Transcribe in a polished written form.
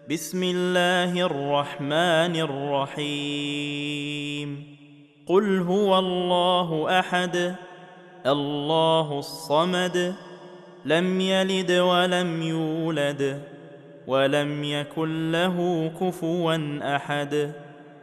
بسم الله الرحمن الرحيم. قل هو الله أحد الله الصمد لم يلد ولم يولد ولم يكن له كفوا أحد.